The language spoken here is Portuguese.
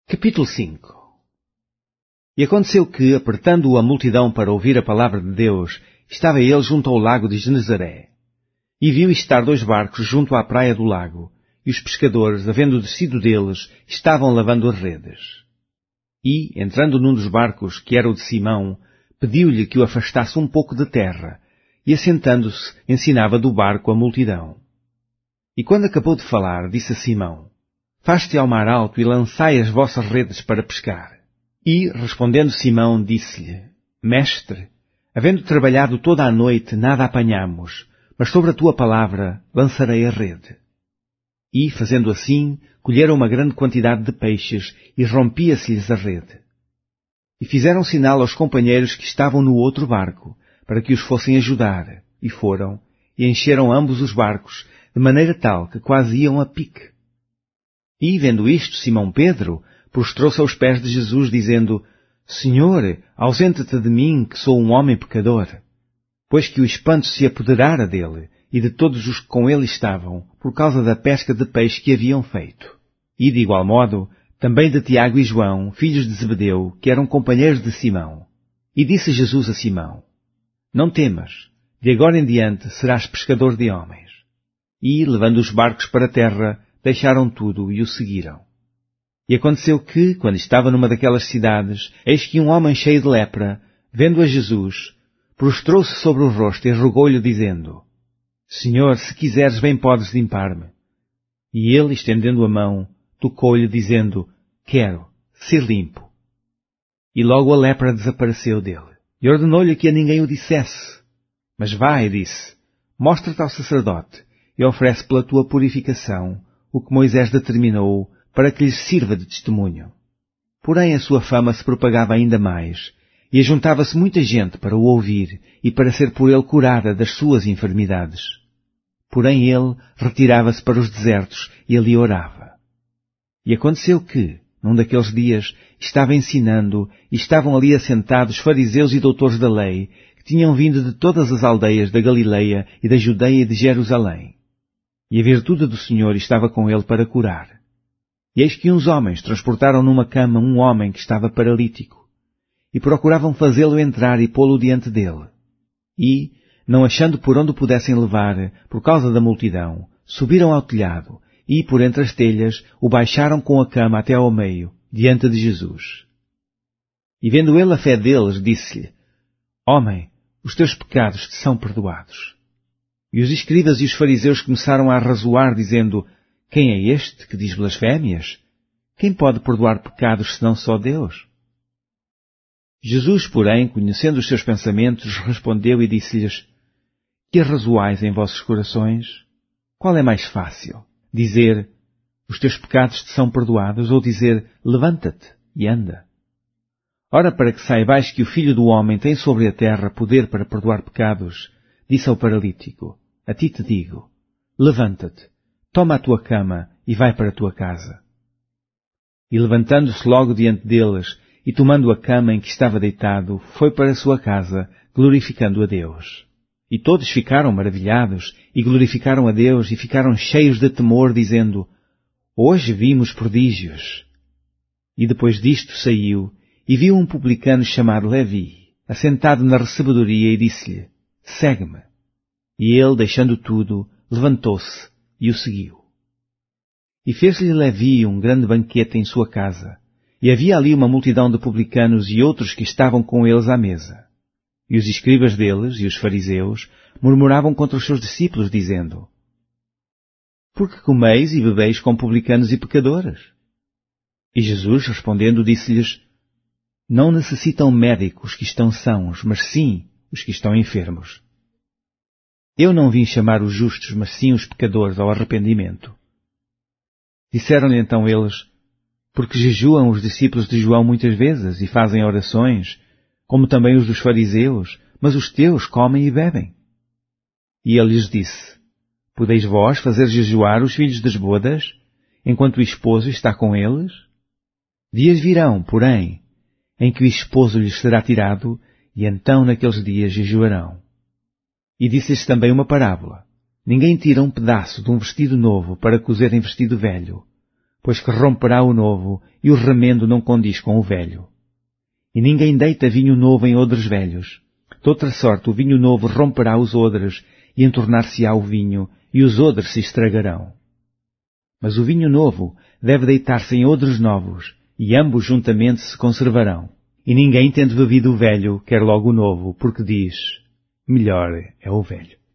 Capítulo 5. E aconteceu que, apertando-o a multidão para ouvir a palavra de Deus, estava ele junto ao lago de Genezaré. E viu estar 2 barcos junto à praia do lago, e os pescadores, havendo descido deles, estavam lavando as redes. E, entrando num dos barcos, que era o de Simão, pediu-lhe que o afastasse um pouco de terra, e assentando-se, ensinava do barco a multidão. E quando acabou de falar, disse a Simão: Faste ao mar alto e lançai as vossas redes para pescar. E, respondendo Simão, disse-lhe: Mestre, havendo trabalhado toda a noite, nada apanhamos, mas sobre a tua palavra lançarei a rede. E, fazendo assim, colheram uma grande quantidade de peixes e rompia-se-lhes a rede. E fizeram sinal aos companheiros que estavam no outro barco, para que os fossem ajudar, e foram, e encheram ambos os barcos, de maneira tal que quase iam a pique. E, vendo isto, Simão Pedro prostrou-se aos pés de Jesus, dizendo: Senhor, ausenta-te de mim, que sou um homem pecador. Pois que o espanto se apoderara dele e de todos os que com ele estavam, por causa da pesca de peixe que haviam feito. E, de igual modo, também de Tiago e João, filhos de Zebedeu, que eram companheiros de Simão. E disse Jesus a Simão: Não temas, de agora em diante serás pescador de homens. E, levando os barcos para a terra, deixaram tudo e o seguiram. E aconteceu que, quando estava numa daquelas cidades, eis que um homem cheio de lepra, vendo a Jesus, prostrou-se sobre o rosto e rogou-lhe, dizendo: Senhor, se quiseres, bem podes limpar-me. E ele, estendendo a mão, tocou-lhe, dizendo: Quero ser limpo. E logo a lepra desapareceu dele. E ordenou-lhe que a ninguém o dissesse. Mas vai, disse, mostra-te ao sacerdote e oferece pela tua purificação o que Moisés determinou para que lhes sirva de testemunho. Porém a sua fama se propagava ainda mais, e ajuntava-se muita gente para o ouvir e para ser por ele curada das suas enfermidades. Porém ele retirava-se para os desertos e ali orava. E aconteceu que, num daqueles dias, estava ensinando e estavam ali assentados fariseus e doutores da lei, que tinham vindo de todas as aldeias da Galileia e da Judeia e de Jerusalém. E a virtude do Senhor estava com ele para curar. E eis que uns homens transportaram numa cama um homem que estava paralítico, e procuravam fazê-lo entrar e pô-lo diante dele. E, não achando por onde o pudessem levar, por causa da multidão, subiram ao telhado, e, por entre as telhas, o baixaram com a cama até ao meio, diante de Jesus. E vendo ele a fé deles, disse-lhe: Homem, os teus pecados te são perdoados. E os escribas e os fariseus começaram a arrazoar, dizendo: Quem é este que diz blasfémias? Quem pode perdoar pecados senão só Deus? Jesus, porém, conhecendo os seus pensamentos, respondeu e disse-lhes: Que arrazoais em vossos corações? Qual é mais fácil? Dizer: Os teus pecados te são perdoados, ou dizer: Levanta-te e anda? Ora, para que saibais que o Filho do Homem tem sobre a terra poder para perdoar pecados, disse ao paralítico: A ti te digo, levanta-te, toma a tua cama e vai para a tua casa. E levantando-se logo diante deles, e tomando a cama em que estava deitado, foi para a sua casa, glorificando a Deus. E todos ficaram maravilhados, e glorificaram a Deus, e ficaram cheios de temor, dizendo: Hoje vimos prodígios. E depois disto saiu, e viu um publicano chamado Levi, assentado na recebedoria, e disse-lhe: Segue-me. E ele, deixando tudo, levantou-se e o seguiu. E fez-lhe Levi um grande banquete em sua casa, e havia ali uma multidão de publicanos e outros que estavam com eles à mesa. E os escribas deles e os fariseus murmuravam contra os seus discípulos, dizendo: Por que comeis e bebeis com publicanos e pecadores? E Jesus, respondendo, disse-lhes: Não necessitam médicos que estão sãos, mas sim os que estão enfermos. Eu não vim chamar os justos, mas sim os pecadores ao arrependimento. Disseram-lhe então eles: Porque jejuam os discípulos de João muitas vezes e fazem orações, como também os dos fariseus, mas os teus comem e bebem. E ele lhes disse: Podeis vós fazer jejuar os filhos das bodas, enquanto o esposo está com eles? Dias virão, porém, em que o esposo lhes será tirado, e então naqueles dias jejuarão. E disse-lhes também uma parábola: Ninguém tira um pedaço de um vestido novo para cozer em vestido velho, pois que romperá o novo, e o remendo não condiz com o velho. E ninguém deita vinho novo em odres velhos. De outra sorte, o vinho novo romperá os odres, e entornar-se-á o vinho, e os odres se estragarão. Mas o vinho novo deve deitar-se em odres novos, e ambos juntamente se conservarão. E ninguém, tendo bebido o velho, quer logo o novo, porque diz, melhor é o velho.